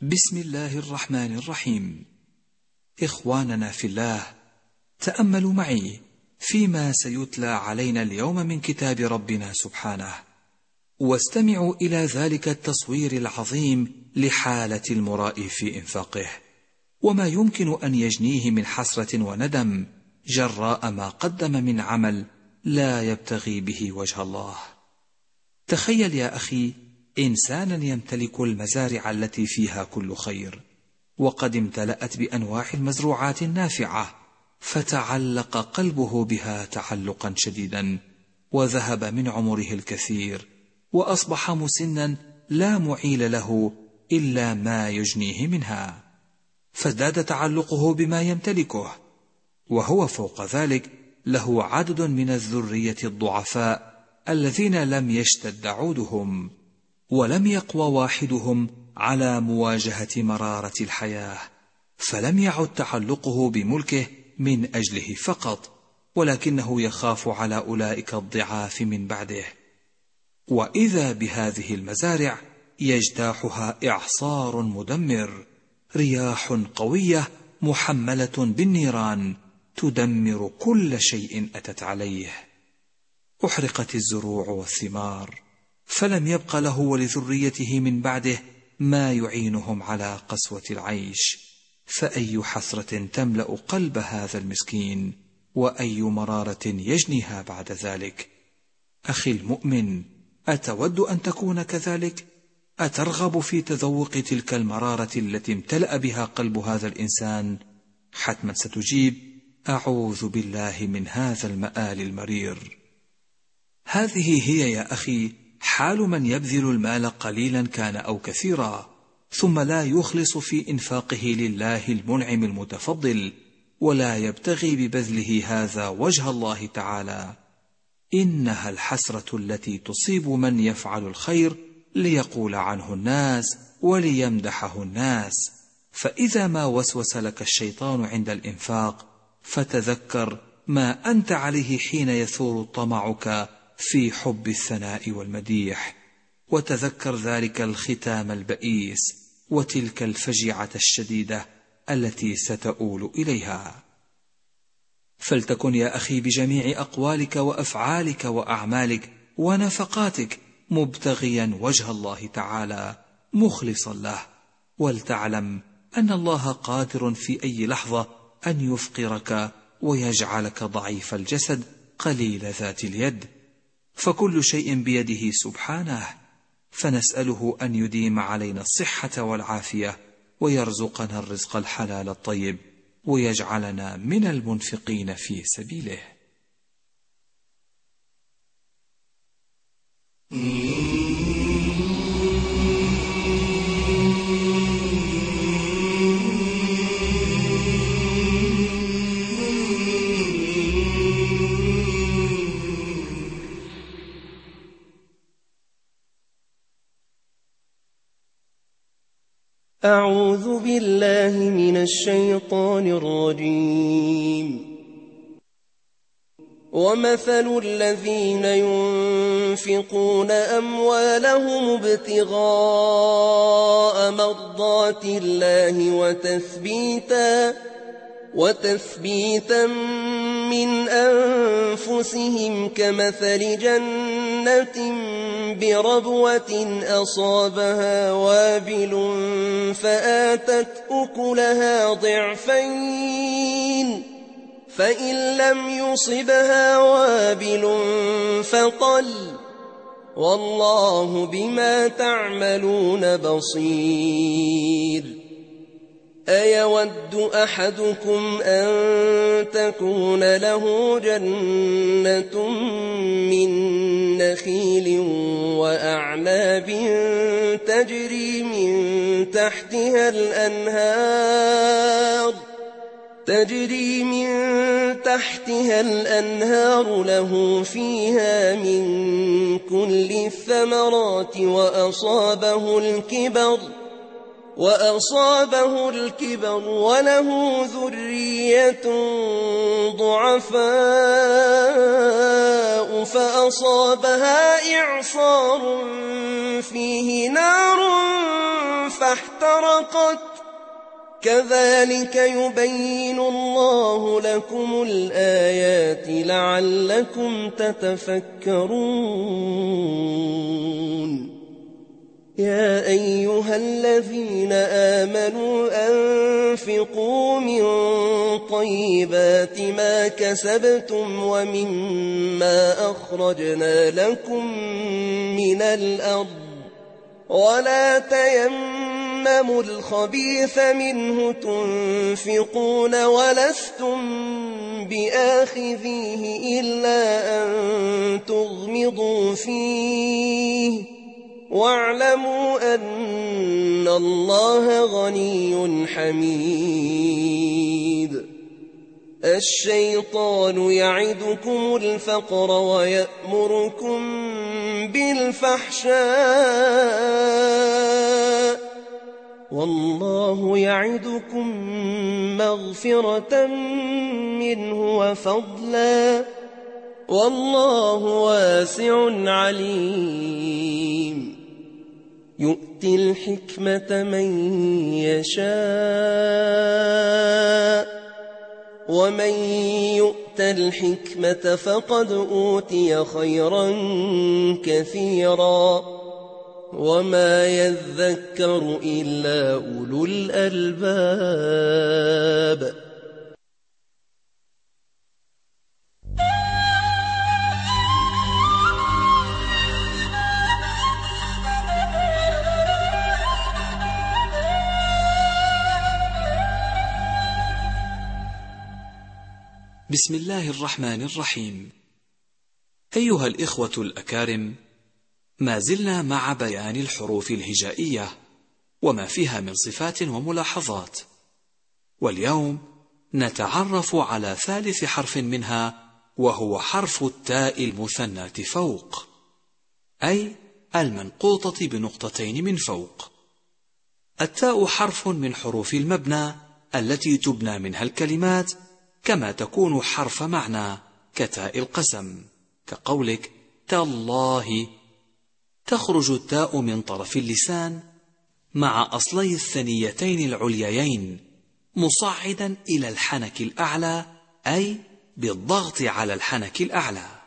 بسم الله الرحمن الرحيم. إخواننا في الله، تأملوا معي فيما سيتلى علينا اليوم من كتاب ربنا سبحانه، واستمعوا إلى ذلك التصوير العظيم لحالة المرائي في إنفاقه، وما يمكن أن يجنيه من حسرة وندم جراء ما قدم من عمل لا يبتغي به وجه الله. تخيل يا أخي إنسانا يمتلك المزارع التي فيها كل خير، وقد امتلأت بأنواع المزروعات النافعة، فتعلق قلبه بها تعلقا شديدا، وذهب من عمره الكثير، وأصبح مسنا لا معيل له إلا ما يجنيه منها، فازداد تعلقه بما يمتلكه، وهو فوق ذلك له عدد من الذرية الضعفاء الذين لم يشتد عودهم، ولم يقوى واحدهم على مواجهة مرارة الحياة، فلم يعد تعلقه بملكه من أجله فقط، ولكنه يخاف على أولئك الضعاف من بعده. وإذا بهذه المزارع يجتاحها إعصار مدمر، رياح قوية محملة بالنيران تدمر كل شيء أتت عليه. أحرقت الزروع والثمار، فلم يبق له ولذريته من بعده ما يعينهم على قسوة العيش، فأي حسرة تملأ قلب هذا المسكين، وأي مرارة يجنيها بعد ذلك. أخي المؤمن، أتود أن تكون كذلك؟ أترغب في تذوق تلك المرارة التي امتلأ بها قلب هذا الإنسان؟ حتما ستجيب: أعوذ بالله من هذا المآل المرير. هذه هي يا أخي حال من يبذل المال قليلا كان أو كثيرا، ثم لا يخلص في إنفاقه لله المنعم المتفضل، ولا يبتغي ببذله هذا وجه الله تعالى. إنها الحسرة التي تصيب من يفعل الخير ليقول عنه الناس وليمدحه الناس. فإذا ما وسوس لك الشيطان عند الإنفاق، فتذكر ما أنت عليه حين يثور طمعك في حب الثناء والمديح، وتذكر ذلك الختام البئيس وتلك الفجعة الشديدة التي ستؤول إليها. فلتكن يا أخي بجميع أقوالك وأفعالك وأعمالك ونفقاتك مبتغيا وجه الله تعالى مخلصا له، ولتعلم أن الله قادر في أي لحظة أن يفقرك ويجعلك ضعيف الجسد قليل ذات اليد، فكل شيء بيده سبحانه، فنسأله أن يديم علينا الصحة والعافية، ويرزقنا الرزق الحلال الطيب، ويجعلنا من المنفقين في سبيله. أعوذ بالله من الشيطان الرجيم. ومثل الذين ينفقون أموالهم ابتغاء مرضات الله وتثبيتا من أنفسهم كمثل جنة بربوة أصابها وابل فآتت أكلها ضعفين، فإن لم يصبها وابل فطل، والله بما تعملون بصير. أيود أحدكم أن تكون له جنة من نخيل وأعناب تجري من تحتها الأنهار له فيها من كل الثمرات وأصابه الكبر وله ذرية ضعفاء فأصابها إعصار فيه نار فاحترقت كذلك يبين الله لكم الآيات لعلكم تتفكرون يا أيها الذين آمنوا أنفقوا من طيبات ما كسبتم ومما أخرجنا لكم من الأرض ولا تيمموا الخبيث منه تنفقون ولستم بآخذيه إلا أن تغمضوا فيه واعلموا أن الله غني حميد الشيطان يعدكم الفقر ويأمركم بالفحشاء والله يعدكم مغفرة منه وفضلا والله واسع عليم يؤتي الحكمة من يشاء ومن يؤت الحكمة فقد أوتي خيرا كثيرا وما يذكر إلا أولو الألباب بسم الله الرحمن الرحيم. أيها الإخوة الأكارم، ما زلنا مع بيان الحروف الهجائية وما فيها من صفات وملاحظات، واليوم نتعرف على ثالث حرف منها وهو حرف التاء المثناة فوق، أي المنقوطة بنقطتين من فوق. التاء حرف من حروف المبنى التي تبنى منها الكلمات، كما تكون حرف معنى كتاء القسم، كقولك تالله. تخرج التاء من طرف اللسان مع أصلي الثنيتين العليين مصعدا إلى الحنك الأعلى، أي بالضغط على الحنك الأعلى.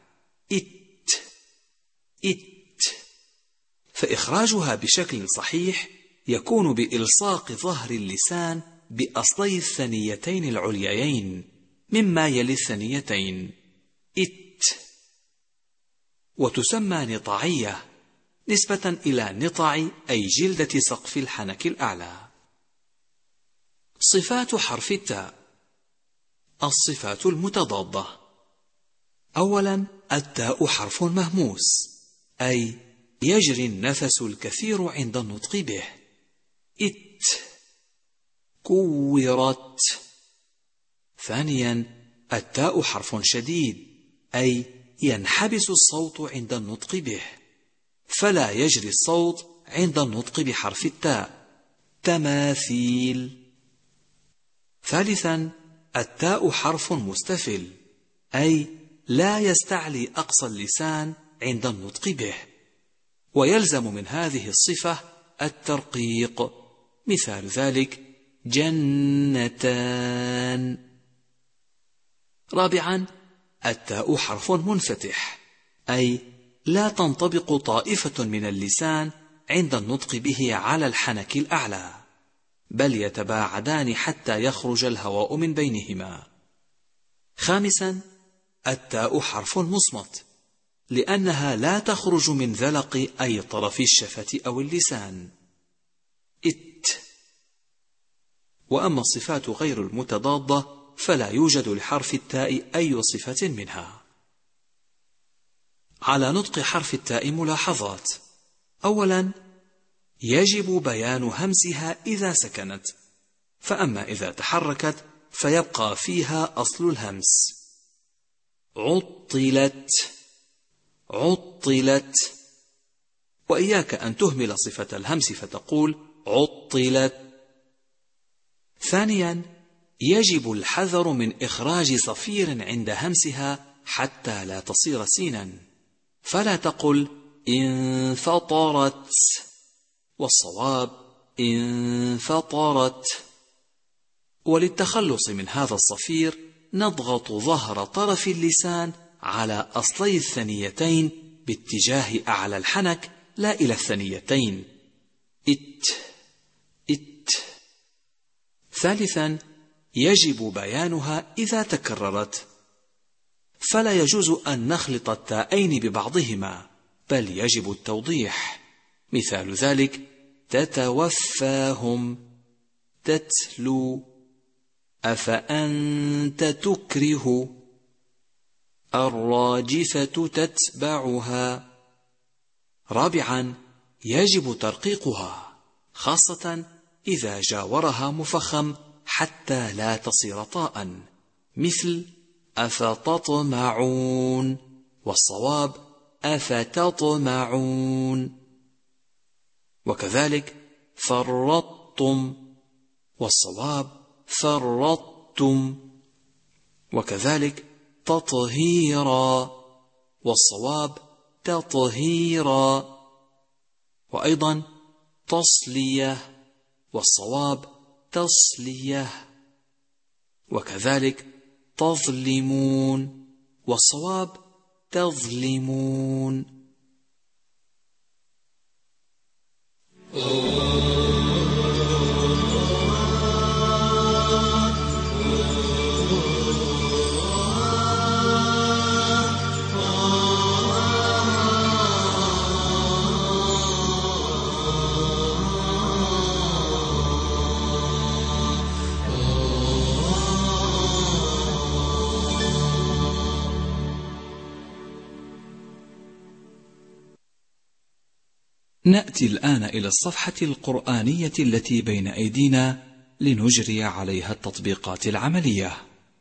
إت. فإخراجها بشكل صحيح يكون بإلصاق ظهر اللسان بأصلي الثنيتين العليين مما يلي الثنيتين. وتسمى نطاعية نسبة إلى نطع أي جلدة سقف الحنك الأعلى. صفات حرف التاء. الصفات المتضادة. أولا، التاء حرف مهموس، أي يجري النفس الكثير عند النطق به. كورت. ثانيا، التاء حرف شديد، أي ينحبس الصوت عند النطق به، فلا يجري الصوت عند النطق بحرف التاء. تماثيل. ثالثا، التاء حرف مستفل، أي لا يستعلي أقصى اللسان عند النطق به، ويلزم من هذه الصفة الترقيق. مثال ذلك جنتان. رابعا، التاء حرف منفتح، أي لا تنطبق طائفة من اللسان عند النطق به على الحنك الأعلى، بل يتباعدان حتى يخرج الهواء من بينهما. خامسا، التاء حرف مصمت، لأنها لا تخرج من ذلق أي طرف الشفة أو اللسان. وأما الصفات غير المتضادة فلا يوجد لحرف التاء أي صفة منها. على نطق حرف التاء ملاحظات. أولا، يجب بيان همسها إذا سكنت، فأما إذا تحركت فيبقى فيها أصل الهمس. عطلت. وإياك أن تهمل صفة الهمس فتقول عطلت. ثانيا، يجب الحذر من إخراج صفير عند همسها حتى لا تصير سينا، فلا تقل انفطرت، والصواب انفطرت. وللتخلص من هذا الصفير نضغط ظهر طرف اللسان على أصلي الثنيتين باتجاه أعلى الحنك لا إلى الثنيتين. إت إت. ثالثا، يجب بيانها إذا تكررت، فلا يجوز أن نخلط التاءين ببعضهما، بل يجب التوضيح. مثال ذلك: تتوفاهم، تتلو، أفأنت تكره، الراجفة تتبعها. رابعا، يجب ترقيقها، خاصة إذا جاورها مفخم حتى لا تصير طاء، مثل أفتطمعون، والصواب أفتطمعون. وكذلك فرطتم، والصواب فرطتم. وكذلك تطهيرا، والصواب تطهيرا. وأيضا تصلية، والصواب تصلية. وكذلك تظلمون، والصواب تظلمون. نأتي الآن إلى الصفحة القرآنية التي بين أيدينا لنجري عليها التطبيقات العملية.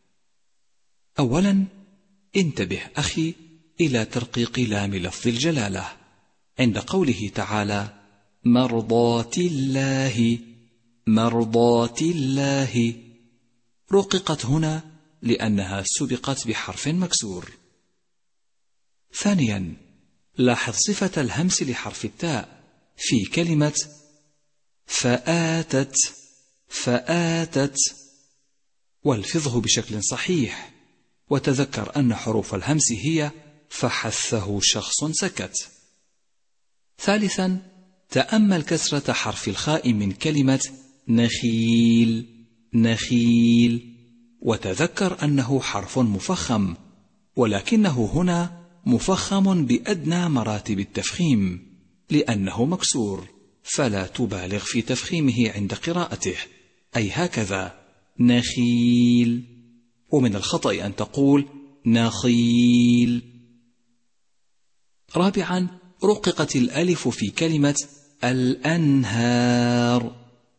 أولا، انتبه أخي إلى ترقيق لام لفظ الجلالة عند قوله تعالى: مرضات الله، مرضات الله. رققت هنا لأنها سبقت بحرف مكسور. ثانيا، لاحظ صفة الهمس لحرف التاء في كلمة فآتت، فآتت، والفظه بشكل صحيح، وتذكر أن حروف الهمس هي فحثه شخص سكت. ثالثا، تأمل كسرة حرف الخاء من كلمة نخيل، نخيل، وتذكر أنه حرف مفخم، ولكنه هنا مفخم بأدنى مراتب التفخيم لأنه مكسور، فلا تبالغ في تفخيمه عند قراءته، أي هكذا نخيل. ومن الخطأ أن تقول نخيل. رابعا، رققت الألف في كلمة الأنهار،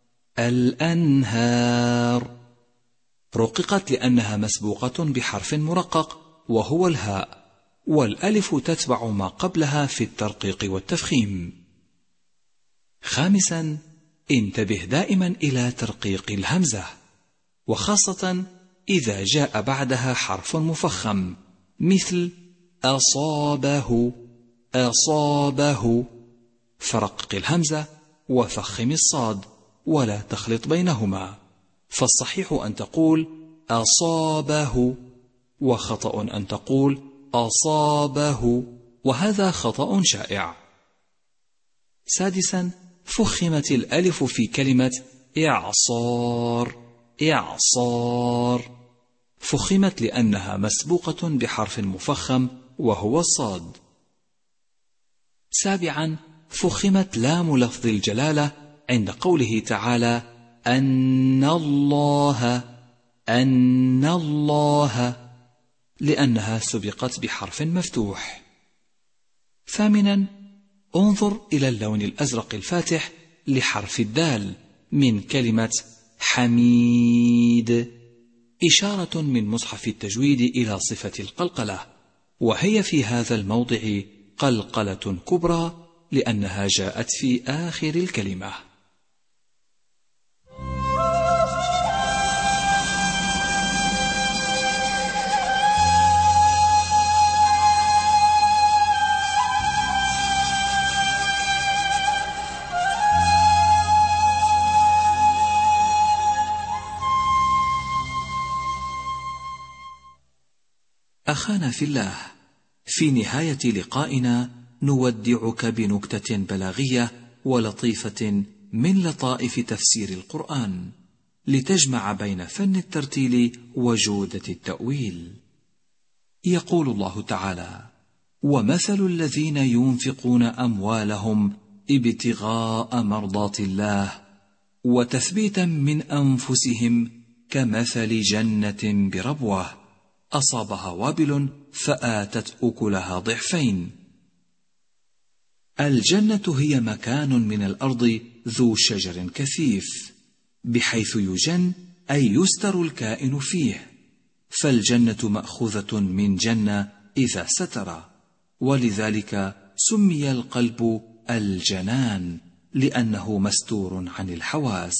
الأنهار. رققت لأنها مسبوقة بحرف مرقق وهو الهاء، والألف تتبع ما قبلها في الترقيق والتفخيم. خامسا، انتبه دائما إلى ترقيق الهمزة، وخاصة إذا جاء بعدها حرف مفخم مثل أصابه، أصابه، فرقق الهمزة وفخم الصاد ولا تخلط بينهما، فالصحيح أن تقول أصابه، وخطأ أن تقول أصابه، وهذا خطأ شائع. سادسا، فخمت الألف في كلمة إعصار، إعصار، فخمت لأنها مسبوقة بحرف مفخم وهو الصاد. سابعا، فخمت لام لفظ الجلالة عند قوله تعالى أن الله، أن الله، لأنها سبقت بحرف مفتوح. ثامنا، انظر إلى اللون الأزرق الفاتح لحرف الدال من كلمة حميد، إشارة من مصحف التجويد إلى صفة القلقلة، وهي في هذا الموضع قلقلة كبرى لأنها جاءت في آخر الكلمة. أخانا في الله، في نهاية لقائنا نودعك بنكتة بلاغية ولطيفة من لطائف تفسير القرآن، لتجمع بين فن الترتيل وجودة التأويل. يقول الله تعالى: ومثل الذين ينفقون أموالهم ابتغاء مرضات الله وتثبيتا من أنفسهم كمثل جنة بربوة أصابها وابل فآتت أكلها ضعفين. الجنة هي مكان من الأرض ذو شجر كثيف، بحيث يجن أي يستر الكائن فيه، فالجنة مأخوذة من جنة إذا ستر، ولذلك سمي القلب الجنان لأنه مستور عن الحواس.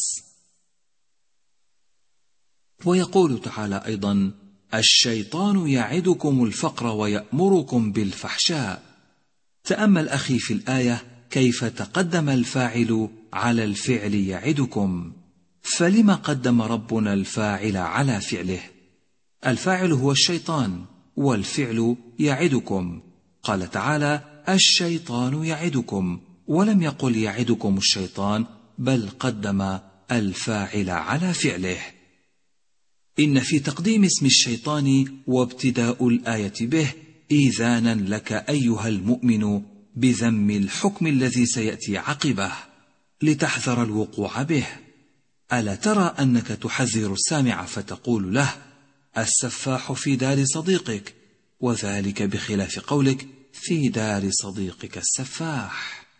ويقول تعالى أيضا: الشيطان يعدكم الفقر ويأمركم بالفحشاء. تأمل أخي في الآية كيف تقدم الفاعل على الفعل يعدكم، فلما قدم ربنا الفاعل على فعله؟ الفاعل هو الشيطان والفعل يعدكم. قال تعالى: الشيطان يعدكم، ولم يقل يعدكم الشيطان، بل قدم الفاعل على فعله. إن في تقديم اسم الشيطان وابتداء الآية به إيذانا لك أيها المؤمن بذم الحكم الذي سيأتي عقبه، لتحذر الوقوع به. ألا ترى أنك تحذر السامع فتقول له: السفاح في دار صديقك، وذلك بخلاف قولك في دار صديقك السفاح.